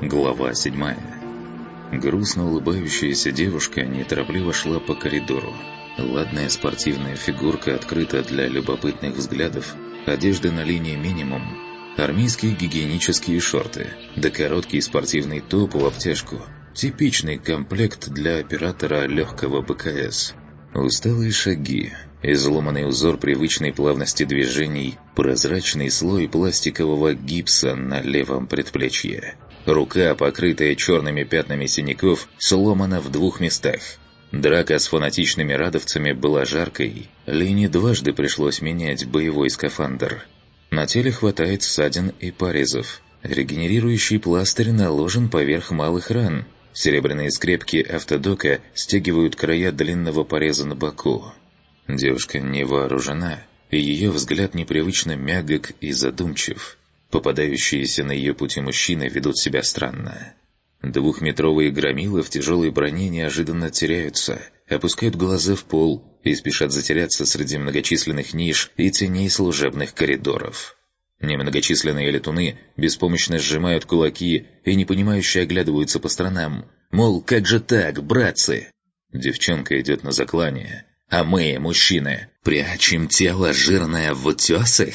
Глава 7. Грустно улыбающаяся девушка неторопливо шла по коридору. Ладная спортивная фигурка открыта для любопытных взглядов, одежда на линии минимум, армейские гигиенические шорты, да короткий спортивный топ в обтяжку. Типичный комплект для оператора легкого БКС. Усталые шаги, изломанный узор привычной плавности движений, прозрачный слой пластикового гипса на левом предплечье. Рука, покрытая черными пятнами синяков, сломана в 2 местах. Драка с фанатичными радовцами была жаркой. Лине дважды пришлось менять боевой скафандр. На теле хватает ссадин и порезов. Регенерирующий пластырь наложен поверх малых ран. Серебряные скрепки автодока стягивают края длинного пореза на боку. Девушка не вооружена, и ее взгляд непривычно мягок и задумчив. Попадающиеся на ее пути мужчины ведут себя странно. 2-метровые громилы в тяжелой броне неожиданно теряются, опускают глаза в пол и спешат затеряться среди многочисленных ниш и теней служебных коридоров. Немногочисленные летуны беспомощно сжимают кулаки и непонимающе оглядываются по сторонам. Мол, как же так, братцы? Девчонка идет на заклание, а мы, мужчины, прячем тело жирное в утесах.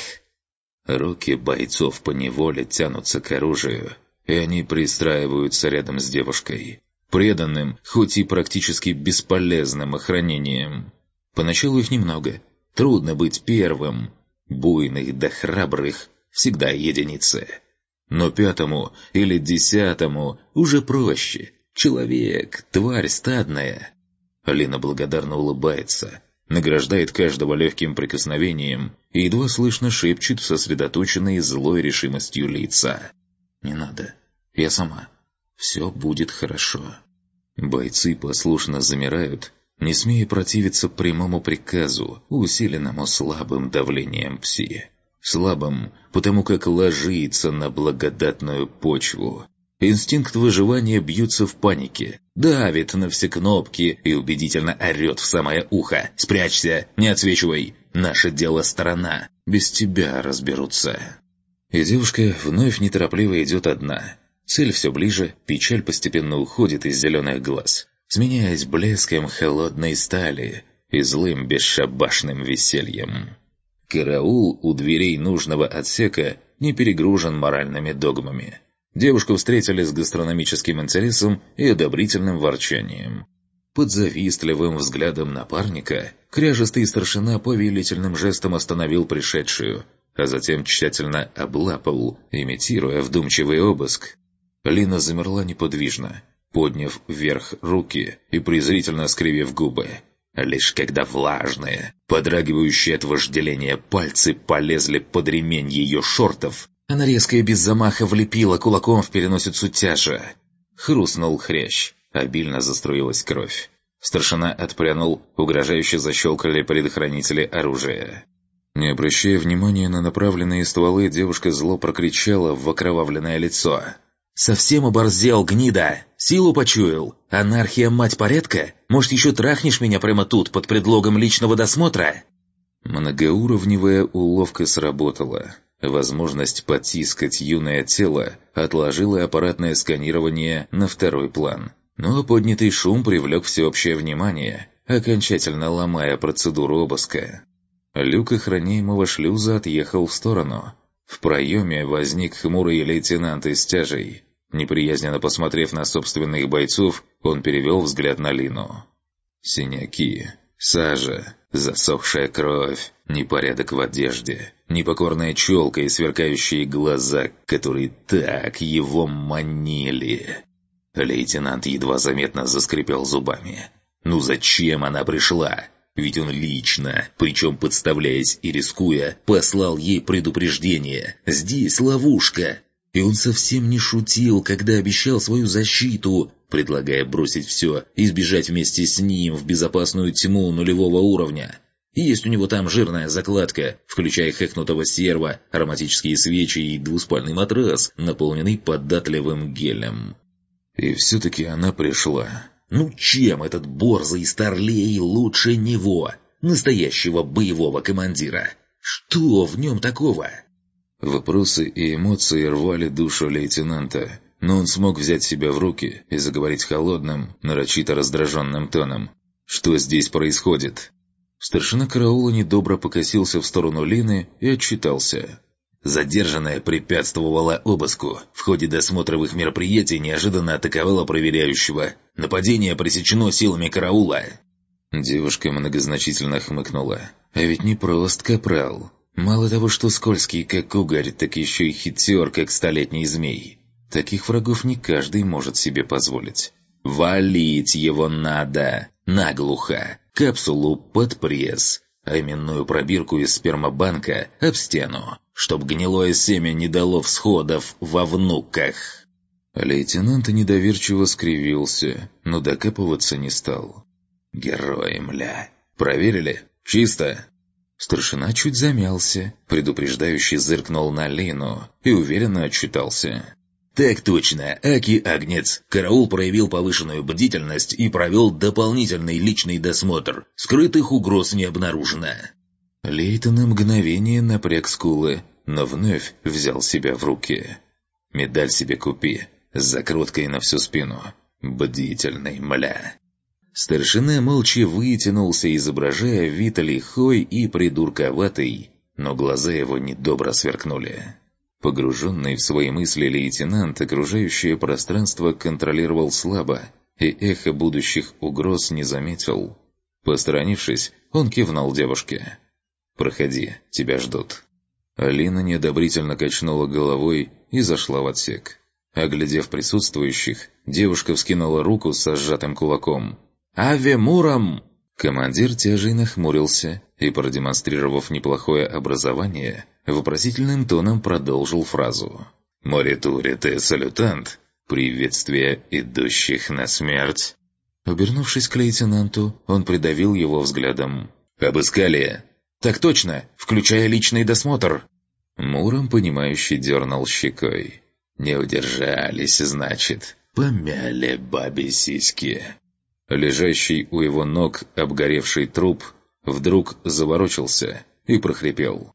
Руки бойцов поневоле тянутся к оружию, и они пристраиваются рядом с девушкой, преданным, хоть и практически бесполезным охранением. Поначалу их немного, трудно быть первым, буйных да храбрых всегда единицы. Но 5-му или 10-му уже проще. Человек, тварь стадная. Лина благодарно улыбается, награждает каждого легким прикосновением и едва слышно шепчет в сосредоточенной злой решимостью лица. «Не надо, я сама. Все будет хорошо». Бойцы послушно замирают, не смея противиться прямому приказу, усиленному слабым давлением пси. Слабым, потому как ложится на благодатную почву. Инстинкт выживания бьется в панике, давит на все кнопки и убедительно орет в самое ухо: «Спрячься, не отсвечивай, наше дело сторона, без тебя разберутся». И девушка вновь неторопливо идет одна. Цель все ближе, печаль постепенно уходит из зеленых глаз, сменяясь блеском холодной стали и злым бесшабашным весельем. Караул у дверей нужного отсека не перегружен моральными догмами. Девушку встретили с гастрономическим интересом и одобрительным ворчанием. Под завистливым взглядом напарника кряжестый старшина повелительным жестом остановил пришедшую, а затем тщательно облапал, имитируя вдумчивый обыск. Лина замерла неподвижно, подняв вверх руки и презрительно скривив губы. Лишь когда влажные, подрагивающие от вожделения пальцы полезли под ремень ее шортов, она резко и без замаха влепила кулаком в переносицу тяжа. Хрустнул хрящ, обильно заструилась кровь. Старшина отпрянул, угрожающе защелкали предохранители оружия. Не обращая внимания на направленные стволы, девушка зло прокричала в окровавленное лицо: «Совсем оборзел, гнида! Силу почуял? Анархия, мать порядка? Может, еще трахнешь меня прямо тут, под предлогом личного досмотра?» Многоуровневая уловка сработала. Возможность потискать юное тело отложила аппаратное сканирование на второй план. Но поднятый шум привлек всеобщее внимание, окончательно ломая процедуру обыска. Люк охраняемого шлюза отъехал в сторону. В проеме возник хмурый лейтенант из тяжей. Неприязненно посмотрев на собственных бойцов, он перевел взгляд на Лину. Синяки, сажа, засохшая кровь, непорядок в одежде, непокорная челка и сверкающие глаза, которые так его манили. Лейтенант едва заметно заскрипел зубами. Ну зачем она пришла? Ведь он лично, причем подставляясь и рискуя, послал ей предупреждение: «Здесь ловушка». И он совсем не шутил, когда обещал свою защиту, предлагая бросить все и сбежать вместе с ним в безопасную тьму нулевого уровня. Есть у него там жирная закладка, включая хэкнутого серва, ароматические свечи и двуспальный матрас, наполненный податливым гелем. И все-таки она пришла. Ну чем этот борзый старлей лучше него, настоящего боевого командира? Что в нем такого? Вопросы и эмоции рвали душу лейтенанта, но он смог взять себя в руки и заговорить холодным, нарочито раздраженным тоном. «Что здесь происходит?» Старшина караула недобро покосился в сторону Лины и отчитался. Задержанная препятствовала обыску. В ходе досмотровых мероприятий неожиданно атаковала проверяющего. Нападение пресечено силами караула. Девушка многозначительно хмыкнула. А ведь не прост капрал. Мало того, что скользкий, как угорь, так еще и хитер, как столетний змей. Таких врагов не каждый может себе позволить. Валить его надо. Наглухо. Капсулу под пресс. А именную пробирку из спермобанка об стену, чтоб гнилое семя не дало всходов во внуках. Лейтенант недоверчиво скривился, но докапываться не стал. Герой, мля. Проверили? Чисто. Старшина чуть замялся, предупреждающий зыркнул на Лину и уверенно отчитался. «Так точно, Аки Агнец. Караул проявил повышенную бдительность и провел дополнительный личный досмотр. Скрытых угроз не обнаружено». Лейтен на мгновение напряг скулы, но вновь взял себя в руки. «Медаль себе купи, с закруткой на всю спину. Бдительный, мля». Старшина молча вытянулся, изображая вид лихой и придурковатый, но глаза его недобро сверкнули. Погруженный в свои мысли лейтенант окружающее пространство контролировал слабо, и эхо будущих угроз не заметил. Посторонившись, он кивнул девушке. «Проходи, тебя ждут». Алина неодобрительно качнула головой и зашла в отсек. Оглядев присутствующих, девушка вскинула руку со сжатым кулаком. «Аве Муром!» Командир тяжей нахмурился и, продемонстрировав неплохое образование, вопросительным тоном продолжил фразу. «Моритуре салютант! Приветствие идущих на смерть!» Обернувшись к лейтенанту, он придавил его взглядом. «Обыскали!» «Так точно, включая личный досмотр!» Муром, понимающий, дернул щекой. «Не удержались, значит, помяли бабе сиськи!» Лежащий у его ног обгоревший труп вдруг заворочился и прохрипел.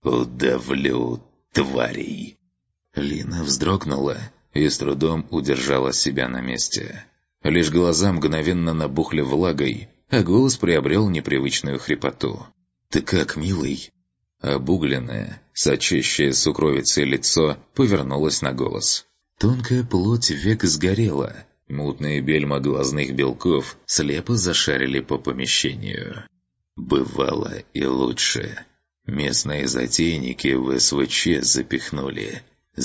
«Удавлю, тварей!» Лина вздрогнула и с трудом удержала себя на месте. Лишь глаза мгновенно набухли влагой, а голос приобрел непривычную хрипоту. «Ты как, милый?» Обугленное, сочащее сукровицей лицо повернулось на голос. Тонкая плоть век сгорела. Мутные бельма глазных белков слепо зашарили по помещению. Бывало и лучше. Местные затейники в СВЧ запихнули,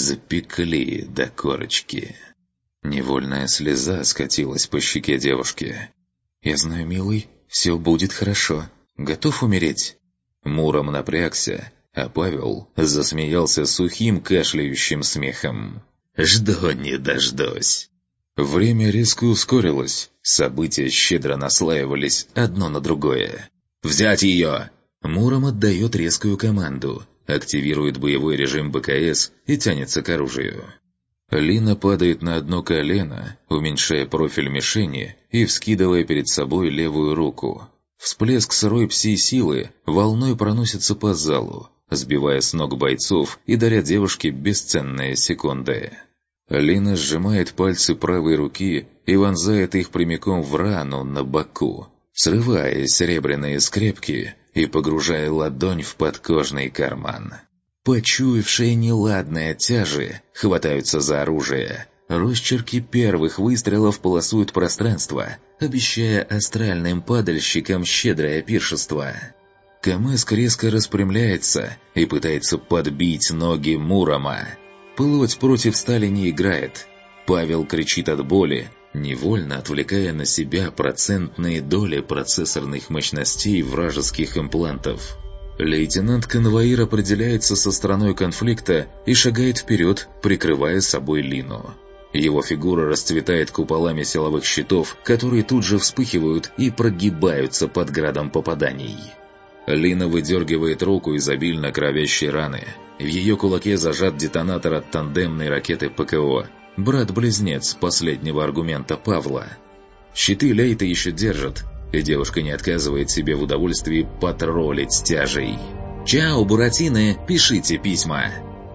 запекли до корочки. Невольная слеза скатилась по щеке девушки. «Я знаю, милый, все будет хорошо. Готов умереть?» Муром напрягся, а Павел засмеялся сухим кашляющим смехом. «Жду не дождусь». Время резко ускорилось, события щедро наслаивались одно на другое. «Взять ее!» Муром отдает резкую команду, активирует боевой режим БКС и тянется к оружию. Лина падает на одно колено, уменьшая профиль мишени и вскидывая перед собой левую руку. Всплеск сырой пси-силы волной проносится по залу, сбивая с ног бойцов и даря девушке бесценные секунды. Лина сжимает пальцы правой руки и вонзает их прямиком в рану на боку, срывая серебряные скрепки и погружая ладонь в подкожный карман. Почуявшие неладное тяжи хватаются за оружие. Росчерки первых выстрелов полосуют пространство, обещая астральным падальщикам щедрое пиршество. Камэск резко распрямляется и пытается подбить ноги Мурома. Плоть против стали не играет. Павел кричит от боли, невольно отвлекая на себя процентные доли процессорных мощностей вражеских имплантов. Лейтенант-конвоир определяется со стороной конфликта и шагает вперед, прикрывая собой Лину. Его фигура расцветает куполами силовых щитов, которые тут же вспыхивают и прогибаются под градом попаданий. Лина выдергивает руку из обильно кровящей раны. В ее кулаке зажат детонатор от тандемной ракеты ПКО, брат-близнец последнего аргумента Павла. Щиты Лейта еще держат, и девушка не отказывает себе в удовольствии потроллить стяжей. «Чао, буратины, пишите письма!»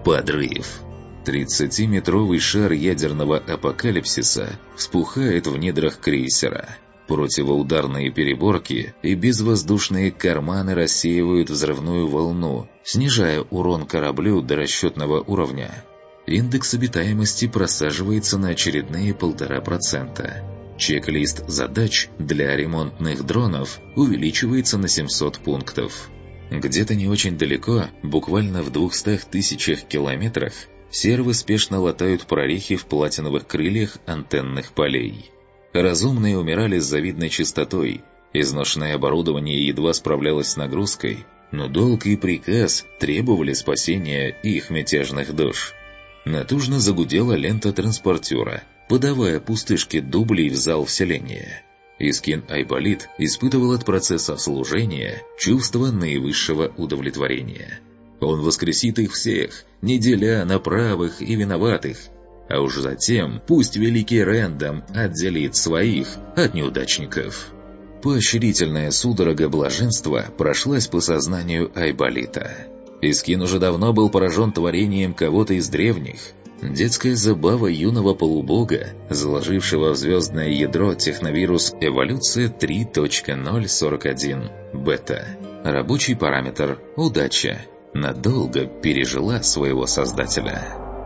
Подрыв. 30-метровый шар ядерного апокалипсиса вспухает в недрах крейсера. Противоударные переборки и безвоздушные карманы рассеивают взрывную волну, снижая урон кораблю до расчетного уровня. Индекс обитаемости просаживается на очередные 1,5%. Чек-лист задач для ремонтных дронов увеличивается на 700 пунктов. Где-то не очень далеко, буквально в 200 тысячах километрах, сервы спешно латают прорехи в платиновых крыльях антенных полей. Разумные умирали с завидной частотой, изношенное оборудование едва справлялось с нагрузкой, но долг и приказ требовали спасения их мятежных душ. Натужно загудела лента транспортера, подавая пустышки дублей в зал вселения. Искин Айболит испытывал от процесса служения чувство наивысшего удовлетворения. Он воскресит их всех, не деля на правых и виноватых, а уж затем пусть великий Рэндом отделит своих от неудачников. Поощрительная судорога блаженства прошлась по сознанию Айболита. Искин уже давно был поражен творением кого-то из древних. Детская забава юного полубога, заложившего в звездное ядро техновирус «Эволюция 3.041 бета». Рабочий параметр «Удача» надолго пережила своего создателя.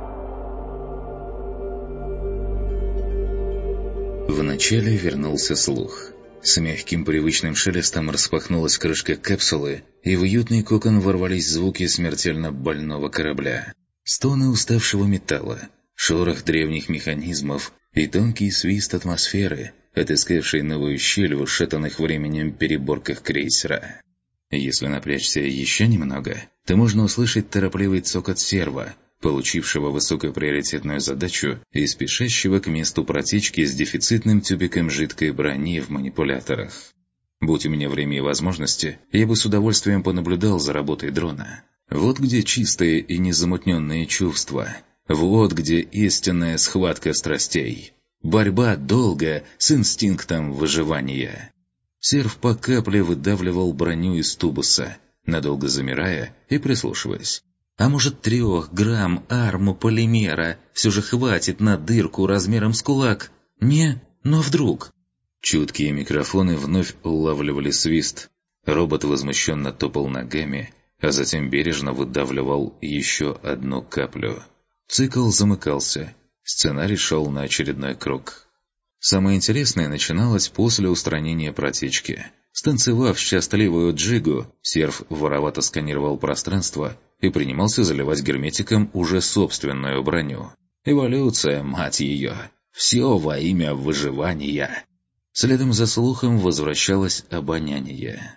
Вначале вернулся слух. С мягким привычным шелестом распахнулась крышка капсулы, и в уютный кокон ворвались звуки смертельно больного корабля. Стоны уставшего металла, шорох древних механизмов и тонкий свист атмосферы, отыскавшей новую щель в ушатанных временем переборках крейсера. Если напрячься еще немного, то можно услышать торопливый цокот серва, получившего высокоприоритетную задачу и спешащего к месту протечки с дефицитным тюбиком жидкой брони в манипуляторах. Будь у меня время и возможности, я бы с удовольствием понаблюдал за работой дрона. Вот где чистые и незамутненные чувства. Вот где истинная схватка страстей. Борьба долгая с инстинктом выживания. Серв по капле выдавливал броню из тубуса, надолго замирая и прислушиваясь. А может, 3 грамм армополимера все же хватит на дырку размером с кулак? Не, но вдруг... Чуткие микрофоны вновь улавливали свист. Робот возмущенно топал ногами, а затем бережно выдавливал еще одну каплю. Цикл замыкался. Сценарий шел на очередной круг. Самое интересное начиналось после устранения протечки. Станцевав счастливую джигу, серв воровато сканировал пространство и принимался заливать герметиком уже собственную броню. Эволюция, мать ее! Все во имя выживания! Следом за слухом возвращалось обоняние.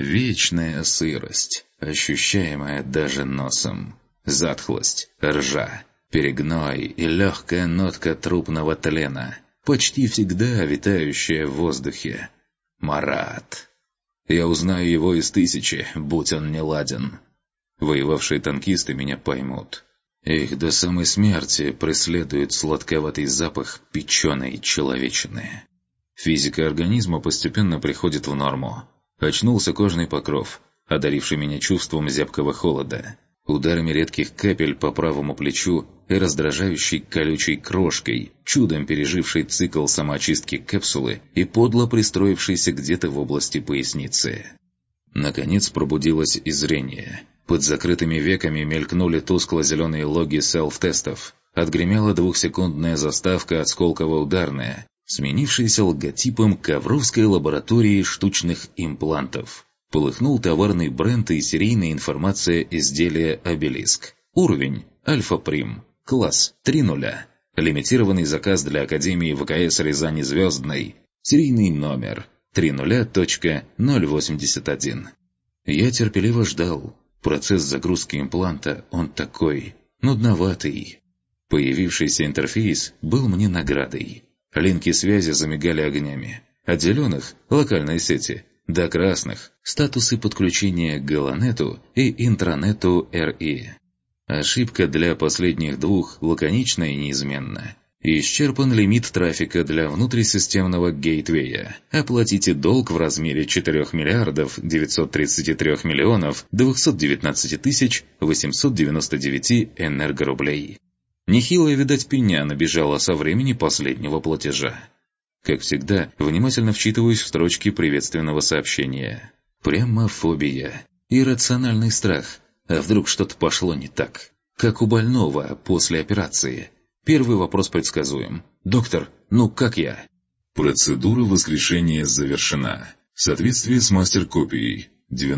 Вечная сырость, ощущаемая даже носом. Затхлость, ржа, перегной и легкая нотка трупного тлена, почти всегда витающая в воздухе. Марат. Я узнаю его из 1000, будь он не ладен. Воевавшие танкисты меня поймут. Их до самой смерти преследует сладковатый запах печеной человечины. Физика организма постепенно приходит в норму. Очнулся кожный покров, одаривший меня чувством зябкого холода, ударами редких капель по правому плечу и раздражающей колючей крошкой, чудом пережившей цикл самоочистки капсулы и подло пристроившейся где-то в области поясницы. Наконец пробудилось и зрение. Под закрытыми веками мелькнули тускло-зеленые логи селф-тестов. Отгремела 2-секундная заставка отсколково-ударная, сменившаяся логотипом Ковровской лаборатории штучных имплантов. Полыхнул товарный бренд и серийная информация изделия «Обелиск». Уровень «Альфа-Прим». Класс 3.0. Лимитированный заказ для Академии ВКС Рязани Звездной. Серийный номер 30.081. Я терпеливо ждал. Процесс загрузки импланта, он такой, нудноватый. Появившийся интерфейс был мне наградой. Линки связи замигали огнями. От зеленых – локальные сети, до красных – статусы подключения к Галанету и интранету РИ. Ошибка для последних двух лаконична и неизменна. Исчерпан лимит трафика для внутрисистемного гейтвея. Оплатите долг в размере 4 миллиардов 933 миллионов 219 тысяч 899 энергорублей. Нехилая, видать, пеня набежала со времени последнего платежа. Как всегда, внимательно вчитываюсь в строчки приветственного сообщения. Прямо фобия. Иррациональный страх. А вдруг что-то пошло не так? Как у больного после операции. Первый вопрос предсказуем. «Доктор, ну как я?» Процедура воскрешения завершена. Соответствие с мастер-копией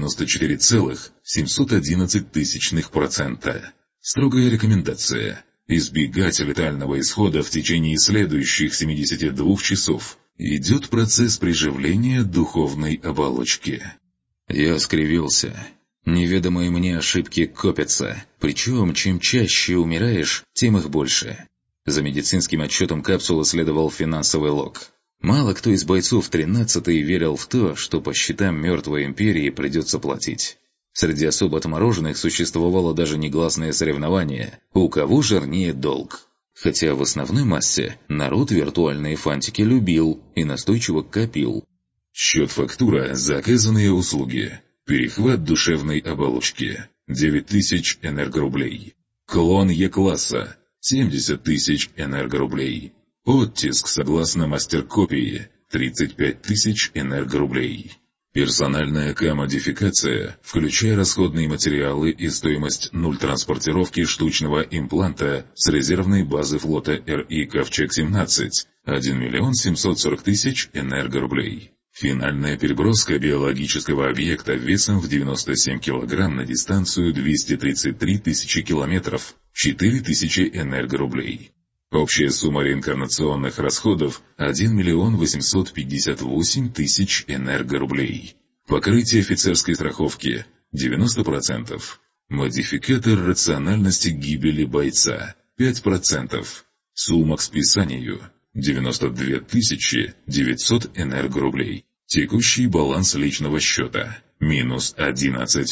94,711%. Строгая рекомендация. Избегать летального исхода в течение следующих 72 часов. Идет процесс приживления духовной оболочки. Я скривился. Неведомые мне ошибки копятся. Причем, чем чаще умираешь, тем их больше. За медицинским отчетом капсулы следовал финансовый лог. Мало кто из бойцов 13-й верил в то, что по счетам мертвой империи придется платить. Среди особо отмороженных существовало даже негласное соревнование, у кого жирнее долг. Хотя в основной массе народ виртуальные фантики любил и настойчиво копил. Счет-фактура за оказанные услуги. Перехват душевной оболочки 9000 энергорублей. Клон Е-класса 70 тысяч энергорублей. Оттиск согласно мастер-копии 35 тысяч энергорублей. Персональная К-модификация, включая расходные материалы и стоимость транспортировки штучного импланта с резервной базы флота РИ «Ковчег-17» 1 740 000 энергорублей. Финальная переброска биологического объекта весом в 97 кг на дистанцию 233 тысячи километров 4000 энергорублей. Общая сумма реинкарнационных расходов 1 858 000 энергорублей. Покрытие офицерской страховки 90%. Модификатор рациональности гибели бойца 5%. Сумма к списанию 92 900 энергорублей. Текущий баланс личного счета минус 11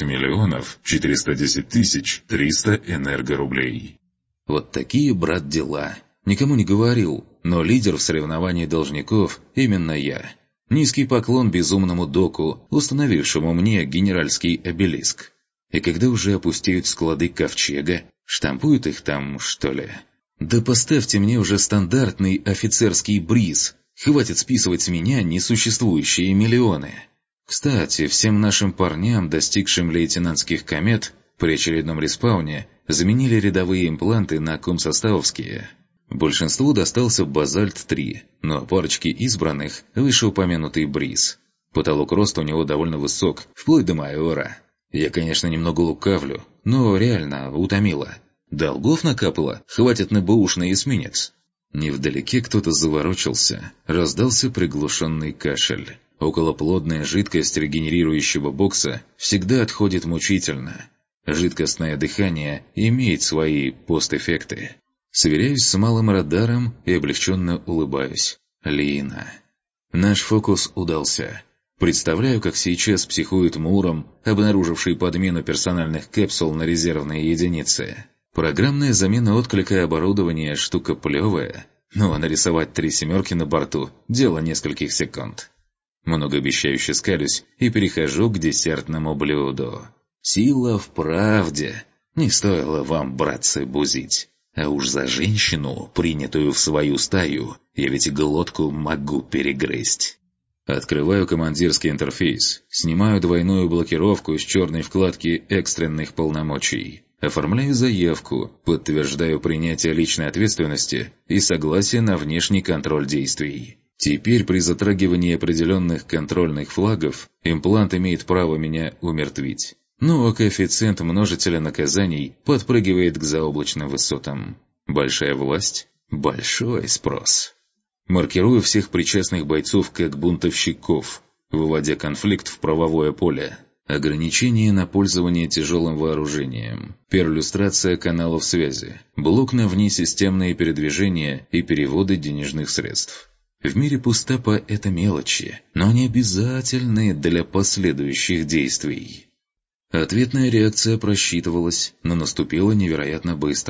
410 300 энергорублей. Вот такие, брат, дела. Никому не говорил, но лидер в соревновании должников именно я. Низкий поклон безумному доку, установившему мне генеральский обелиск. И когда уже опустеют склады ковчега, штампуют их там, что ли? Да поставьте мне уже стандартный офицерский бриз. Хватит списывать с меня несуществующие миллионы. Кстати, всем нашим парням, достигшим лейтенантских комет, при очередном респауне заменили рядовые импланты на комсоставовские. Большинству достался Базальт-3, но парочке избранных вышеупомянутый Бриз. Потолок роста у него довольно высок, вплоть до майора. Я, конечно, немного лукавлю, но реально утомило. Долгов накапало, хватит на бэушный эсминец. Невдалеке кто-то заворочился, раздался приглушенный кашель. Околоплодная жидкость регенерирующего бокса всегда отходит мучительно. Жидкостное дыхание имеет свои постэффекты. Сверяюсь с малым радаром и облегченно улыбаюсь. Лина. Наш фокус удался. Представляю, как сейчас психует Муром, обнаруживший подмену персональных капсул на резервные единицы. Программная замена отклика оборудования – штука плевая, но нарисовать 3 семерки на борту – дело нескольких секунд. Многообещающе скалюсь и перехожу к десертному блюду. Сила в правде. Не стоило вам, братцы, бузить. А уж за женщину, принятую в свою стаю, я ведь глотку могу перегрызть. Открываю командирский интерфейс, снимаю двойную блокировку с черной вкладки экстренных полномочий. Оформляю заявку, подтверждаю принятие личной ответственности и согласие на внешний контроль действий. Теперь при затрагивании определенных контрольных флагов имплант имеет право меня умертвить. Ну а коэффициент множителя наказаний подпрыгивает к заоблачным высотам. Большая власть – большой спрос. Маркирую всех причастных бойцов как бунтовщиков, выводя конфликт в правовое поле. Ограничение на пользование тяжелым вооружением, перлюстрация каналов связи, блок на внесистемные передвижения и переводы денежных средств. В мире пустапа это мелочи, но не обязательные для последующих действий. Ответная реакция просчитывалась, но наступила невероятно быстро.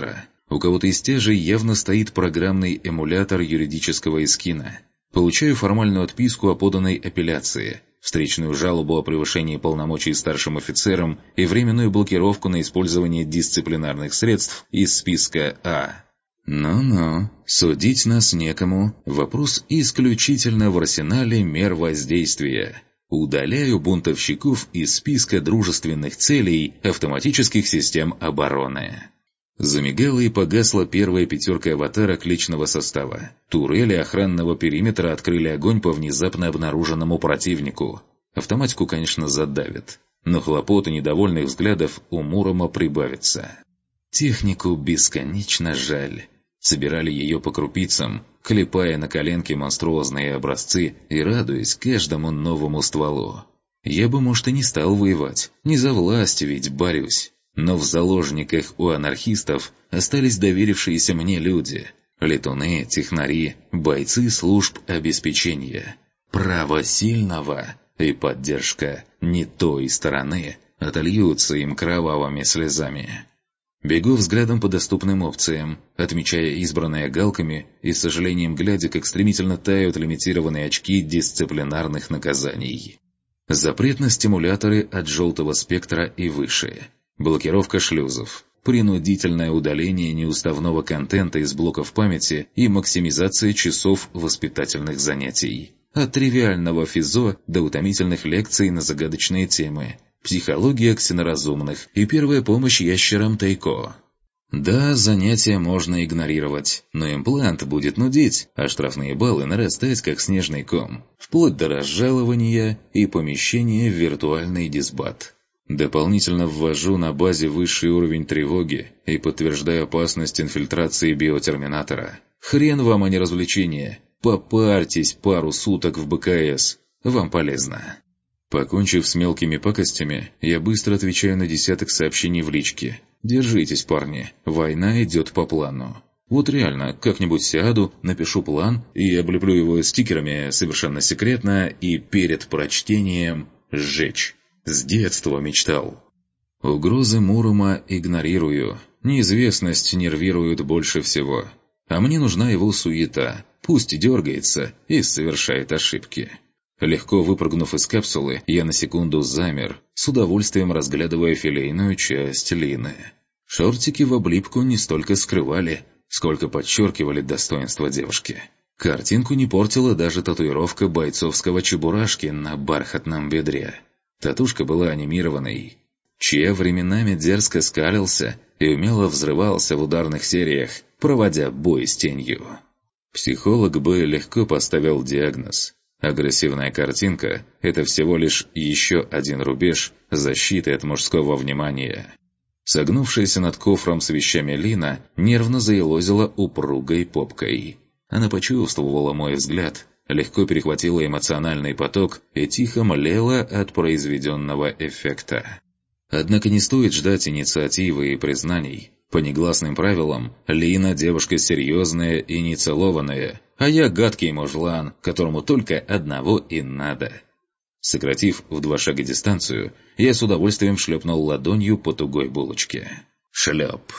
У кого-то из стяжей явно стоит программный эмулятор юридического эскина. Получаю формальную отписку о поданной апелляции, встречную жалобу о превышении полномочий старшим офицерам и временную блокировку на использование дисциплинарных средств из списка А. Ну-ну, судить нас некому, вопрос исключительно в арсенале мер воздействия. Удаляю бунтовщиков из списка дружественных целей автоматических систем обороны. Замигала и погасла первая пятерка аватарок личного состава. Турели охранного периметра открыли огонь по внезапно обнаруженному противнику. Автоматику, конечно, задавят, но хлопот и недовольных взглядов у Мурома прибавится. Технику бесконечно жаль. Собирали ее по крупицам, клепая на коленке монструозные образцы и радуясь каждому новому стволу. Я бы, может, и не стал воевать, не за власть ведь борюсь. Но в заложниках у анархистов остались доверившиеся мне люди. Летуны, технари, бойцы служб обеспечения. Право сильного и поддержка не той стороны отольются им кровавыми слезами. Бегу взглядом по доступным опциям, отмечая избранные галками и с сожалением глядя, как стремительно тают лимитированные очки дисциплинарных наказаний. Запрет на стимуляторы от желтого спектра и выше. Блокировка шлюзов. Принудительное удаление неуставного контента из блоков памяти и максимизация часов воспитательных занятий. От тривиального физо до утомительных лекций на загадочные темы. Психология ксеноразумных и первая помощь ящерам Тайко. Да, занятия можно игнорировать, но имплант будет нудить, а штрафные баллы нарастать как снежный ком, вплоть до разжалования и помещения в виртуальный дисбат. Дополнительно ввожу на базе высший уровень тревоги и подтверждаю опасность инфильтрации биотерминатора. Хрен вам, а не развлечение. Попарьтесь пару суток в БКС. Вам полезно. Покончив с мелкими пакостями, я быстро отвечаю на десяток сообщений в личке. Держитесь, парни, война идет по плану. Вот реально, как-нибудь сяду, напишу план и облеплю его стикерами совершенно секретно и перед прочтением сжечь. С детства мечтал. Угрозы Мурома игнорирую. Неизвестность нервирует больше всего. А мне нужна его суета. Пусть дергается и совершает ошибки. Легко выпрыгнув из капсулы, я на секунду замер, с удовольствием разглядывая филейную часть Лины. Шортики в облипку не столько скрывали, сколько подчеркивали достоинство девушки. Картинку не портила даже татуировка бойцовского чебурашки на бархатном бедре. Татушка была анимированной. Че временами дерзко скалился и умело взрывался в ударных сериях, проводя бой с тенью. Психолог бы легко поставил диагноз. Агрессивная картинка – это всего лишь еще один рубеж защиты от мужского внимания. Согнувшаяся над кофром с вещами Лина нервно заелозила упругой попкой. Она почувствовала мой взгляд, легко перехватила эмоциональный поток и тихо млела от произведенного эффекта. Однако не стоит ждать инициативы и признаний. По негласным правилам, Лина девушка серьезная и нецелованная, а я гадкий мужлан, которому только одного и надо. Сократив в 2 шага дистанцию, я с удовольствием шлепнул ладонью по тугой булочке. Шлеп.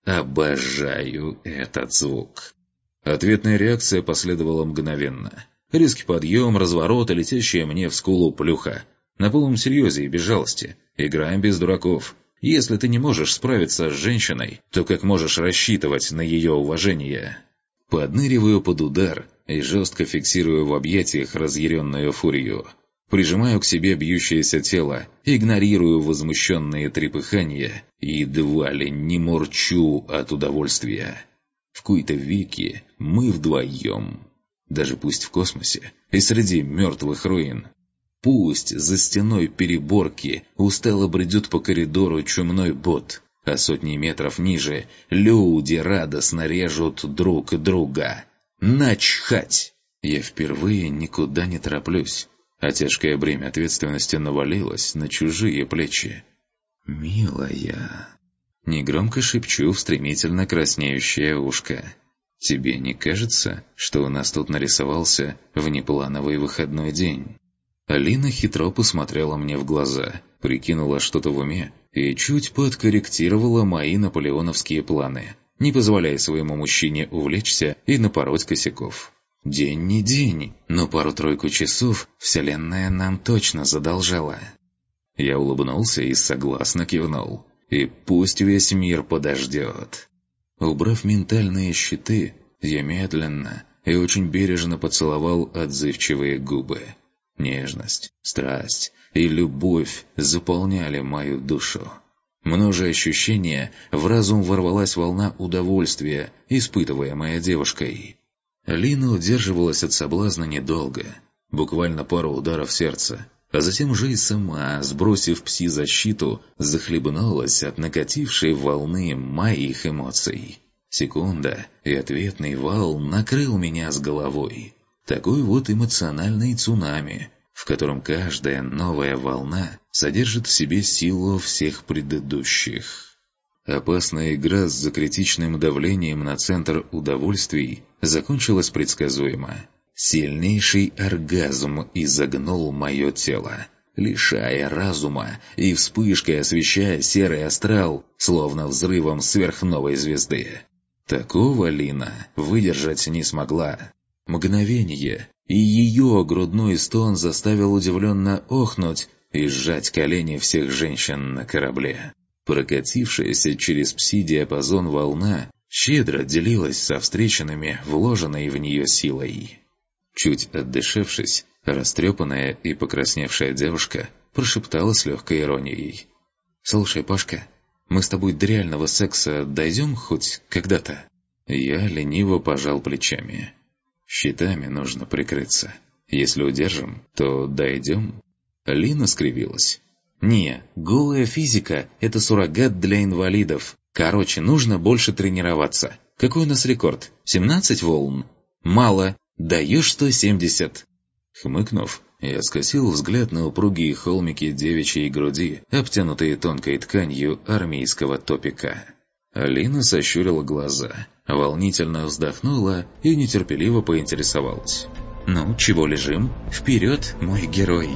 Обожаю этот звук. Ответная реакция последовала мгновенно. Резкий подъем, разворот и летящая мне в скулу плюха. На полном серьезе и без жалости. Играем без дураков. Если ты не можешь справиться с женщиной, то как можешь рассчитывать на ее уважение? Подныриваю под удар и жестко фиксирую в объятиях разъяренную фурию. Прижимаю к себе бьющееся тело, игнорирую возмущенные трепыхания и едва ли не мурчу от удовольствия. В кои-то веки мы вдвоем. Даже пусть в космосе и среди мертвых руин. Пусть за стеной переборки устало бредет по коридору чумной бот, а сотни метров ниже люди радостно режут друг друга. Начхать! Я впервые никуда не тороплюсь, а тяжкое бремя ответственности навалилось на чужие плечи. «Милая...» Негромко шепчу в стремительно краснеющее ушко. «Тебе не кажется, что у нас тут нарисовался внеплановый выходной день?» Алина хитро посмотрела мне в глаза, прикинула что-то в уме и чуть подкорректировала мои наполеоновские планы. не позволяя своему мужчине увлечься и напороть косяков. День не день, но пару-тройку часов Вселенная нам точно задолжала. Я улыбнулся и согласно кивнул. И пусть весь мир подождет. Убрав ментальные щиты, я медленно и очень бережно поцеловал отзывчивые губы. Нежность, страсть и любовь заполняли мою душу. Множа ощущения, в разум ворвалась волна удовольствия, испытываемая девушкой. Лина удерживалась от соблазна недолго, буквально пару ударов сердца, а затем уже и сама, сбросив пси-защиту, захлебнулась от накатившей волны моих эмоций. Секунда, и ответный вал накрыл меня с головой. Такой вот эмоциональный цунами, в котором каждая новая волна содержит в себе силу всех предыдущих. Опасная игра с закритичным давлением на центр удовольствий закончилась предсказуемо. Сильнейший оргазм изогнул мое тело, лишая разума и вспышкой освещая серый астрал, словно взрывом сверхновой звезды. Такого Лина выдержать не смогла. Мгновение, и ее грудной стон заставил удивленно охнуть и сжать колени всех женщин на корабле. Прокатившаяся через пси-диапазон волна щедро делилась со встреченными, вложенной в нее силой. Чуть отдышавшись, растрепанная и покрасневшая девушка прошептала с легкой иронией. «Слушай, Пашка, мы с тобой до реального секса дойдем хоть когда-то?» Я лениво пожал плечами. «Щитами нужно прикрыться. Если удержим, то дойдем?» Лина скривилась. «Не, голая физика – это суррогат для инвалидов. Короче, нужно больше тренироваться. Какой у нас рекорд? 17 волн? Мало. Даешь 170». Хмыкнув, я скосил взгляд на упругие холмики девичьей груди, обтянутые тонкой тканью армейского топика. Алина сощурила глаза, волнительно вздохнула и нетерпеливо поинтересовалась. «Ну, чего лежим? Вперед, мой герой!»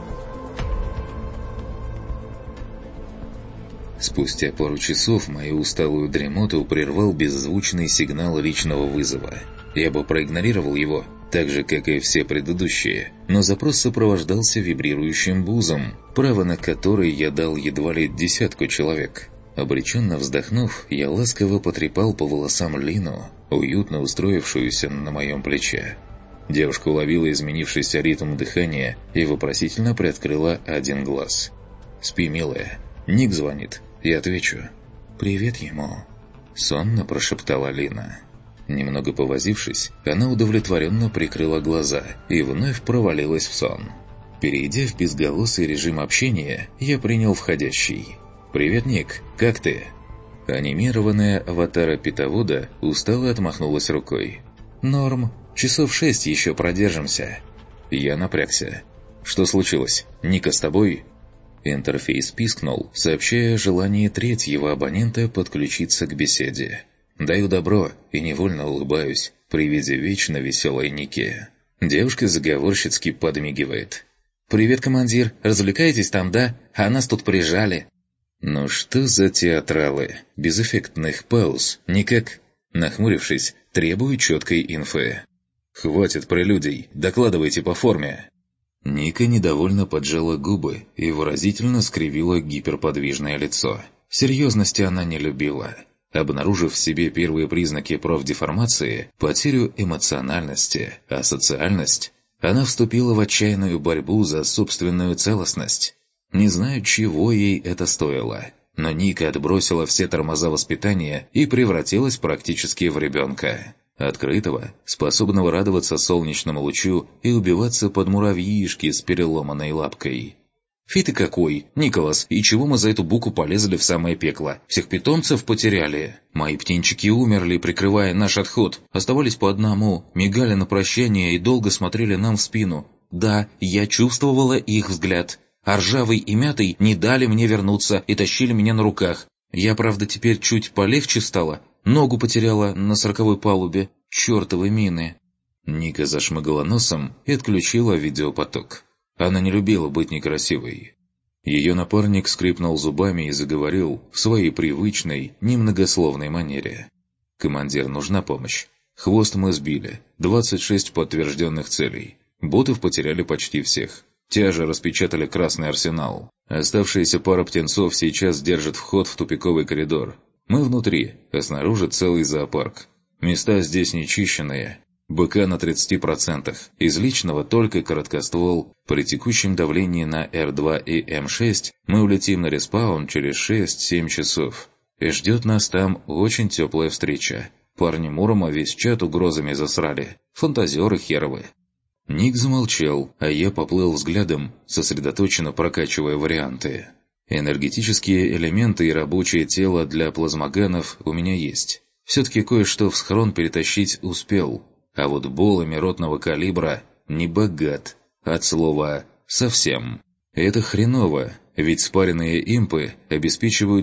Спустя пару часов мою усталую дремоту прервал беззвучный сигнал личного вызова. Я бы проигнорировал его, так же, как и все предыдущие, но запрос сопровождался вибрирующим бузом, право на который я дал едва ли 10 человек. Обреченно вздохнув, я ласково потрепал по волосам Лину, уютно устроившуюся на моем плече. Девушка уловила изменившийся ритм дыхания и вопросительно приоткрыла один глаз. «Спи, милая. Ник звонит. Я отвечу». «Привет ему», — сонно прошептала Лина. Немного повозившись, она удовлетворенно прикрыла глаза и вновь провалилась в сон. Перейдя в безголосый режим общения, я принял входящий. «Привет, Ник, как ты?» Анимированная аватара питовода устало отмахнулась рукой. «Норм. Часов 6 еще продержимся». Я напрягся. «Что случилось? Ника с тобой?» Интерфейс пискнул, сообщая о желании третьего абонента подключиться к беседе. Даю добро и невольно улыбаюсь при виде вечно веселой Ники. Девушка заговорщицки подмигивает. «Привет, командир. Развлекаетесь там, да? А нас тут прижали». «Ну что за театралы? Без эффектных пауз. Никак». Нахмурившись, требую четкой инфы. «Хватит прелюдий. Докладывайте по форме». Ника недовольно поджала губы и выразительно скривила гиперподвижное лицо. Серьезности она не любила. Обнаружив в себе первые признаки профдеформации, потерю эмоциональности, асоциальность, она вступила в отчаянную борьбу за собственную целостность. Не знаю, чего ей это стоило, но Ника отбросила все тормоза воспитания и превратилась практически в ребенка. Открытого, способного радоваться солнечному лучу и убиваться под муравьишки с переломанной лапкой. «Фи ты какой, Николас, и чего мы за эту буку полезли в самое пекло? Всех питомцев потеряли. Мои птенчики умерли, прикрывая наш отход. Оставались по одному, мигали на прощание и долго смотрели нам в спину. Да, я чувствовала их взгляд. А Ржавый и Мятый не дали мне вернуться и тащили меня на руках. Я, правда, теперь чуть полегче стала. Ногу потеряла на 40-й палубе. Чёртовы мины». Ника зашмыгала носом и отключила видеопоток. Она не любила быть некрасивой. Ее напарник скрипнул зубами и заговорил в своей привычной, немногословной манере. «Командир, нужна помощь. Хвост мы сбили. 26 подтвержденных целей. Ботов потеряли почти всех. Тяжи распечатали Красный Арсенал. Оставшаяся пара птенцов сейчас держит вход в тупиковый коридор. Мы внутри, а снаружи целый зоопарк. Места здесь нечищенные. БК на 30%. Из личного только короткоствол. При текущем давлении на Р2 и М6 мы улетим на респаун через 6-7 часов. И ждет нас там очень теплая встреча. Парни Мурома весь чат угрозами засрали. Фантазеры херовы». Ник замолчал, а я поплыл взглядом, сосредоточенно прокачивая варианты. Энергетические элементы и рабочее тело для плазмоганов у меня есть. Все-таки кое-что в схрон перетащить успел. А вот болами ротного калибра не богат. От слова «совсем». Это хреново, ведь спаренные импы обеспечивают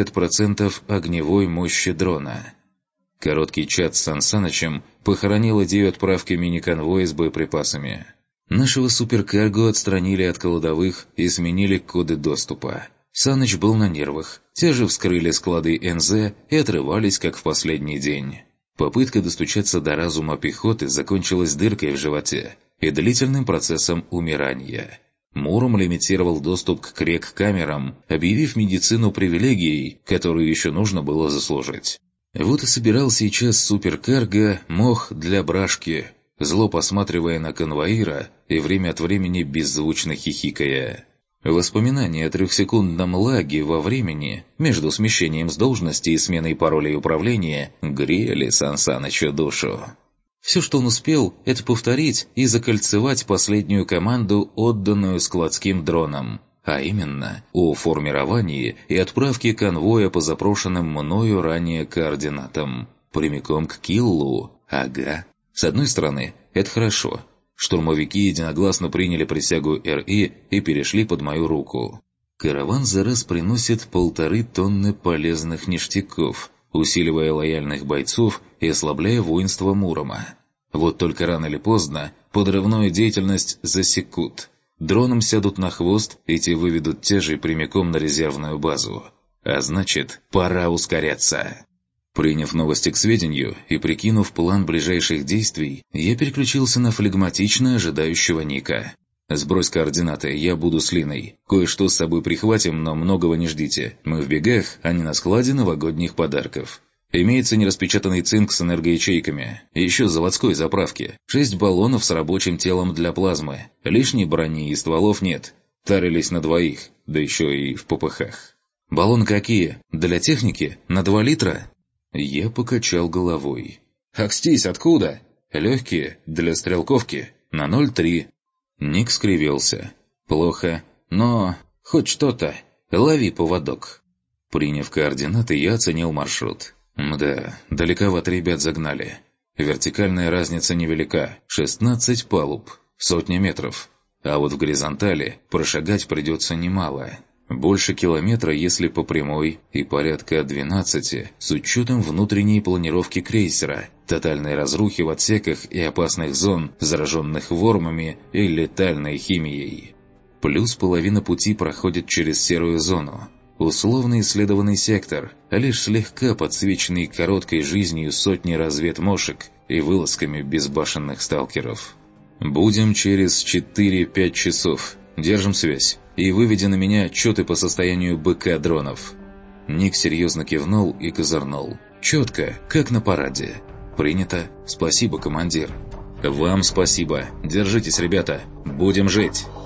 60% огневой мощи дрона. Короткий чат с Сан Санычем похоронил идею отправки мини-конвоя с боеприпасами. Нашего суперкарго отстранили от кладовых и сменили коды доступа. Саныч был на нервах. Те же вскрыли склады НЗ и отрывались, как в последний день. Попытка достучаться до разума пехоты закончилась дыркой в животе и длительным процессом умирания. Муром лимитировал доступ к крек-камерам, объявив медицину привилегией, которую еще нужно было заслужить. Вот и собирал сейчас суперкарго мох для брашки, зло посматривая на конвоира и время от времени беззвучно хихикая. Воспоминания о 3-секундном лаге во времени между смещением с должности и сменой паролей управления грели Сан Санычу душу. Все, что он успел, это повторить и закольцевать последнюю команду, отданную складским дронам. А именно, о формировании и отправке конвоя по запрошенным мною ранее координатам. Прямиком к Киллу. Ага. С одной стороны, это хорошо. Штурмовики единогласно приняли присягу РИ и перешли под мою руку. Караван за раз приносит 1,5 тонны полезных ништяков, усиливая лояльных бойцов и ослабляя воинство Мурома. Вот только рано или поздно подрывную деятельность засекут. Дроном сядут на хвост, и те выведут тяжи прямиком на резервную базу. А значит, пора ускоряться. Приняв новости к сведению и прикинув план ближайших действий, я переключился на флегматично ожидающего Ника. «Сбрось координаты, я буду с Линой. Кое-что с собой прихватим, но многого не ждите. Мы в бегах, а не на складе новогодних подарков. Имеется нераспечатанный цинк с энергоячейками. Еще заводской заправки. 6 баллонов с рабочим телом для плазмы. Лишней брони и стволов нет. Тарились на 2, да еще и в попыхах. Баллоны какие? Для техники? На 2 литра?» Я покачал головой. «Акстись, откуда?» «Легкие, для стрелковки. На 0,3». Ник скривился. «Плохо, но хоть что-то. Лови поводок». Приняв координаты, я оценил маршрут. Да, далековато ребят загнали. Вертикальная разница невелика. 16 палуб, 100 метров. А вот в горизонтали прошагать придется немало. Больше километра, если по прямой, и порядка 12 с учетом внутренней планировки крейсера, тотальной разрухи в отсеках и опасных зон, зараженных вормами и летальной химией. Плюс половина пути проходит через серую зону. Условно исследованный сектор, лишь слегка подсвеченный короткой жизнью сотни разведмошек и вылазками безбашенных сталкеров. «Будем через 4-5 часов. Держим связь. И выведи на меня отчеты по состоянию БК дронов». Ник серьезно кивнул и козырнул. «Четко, как на параде». «Принято. Спасибо, командир». «Вам спасибо. Держитесь, ребята. Будем жить».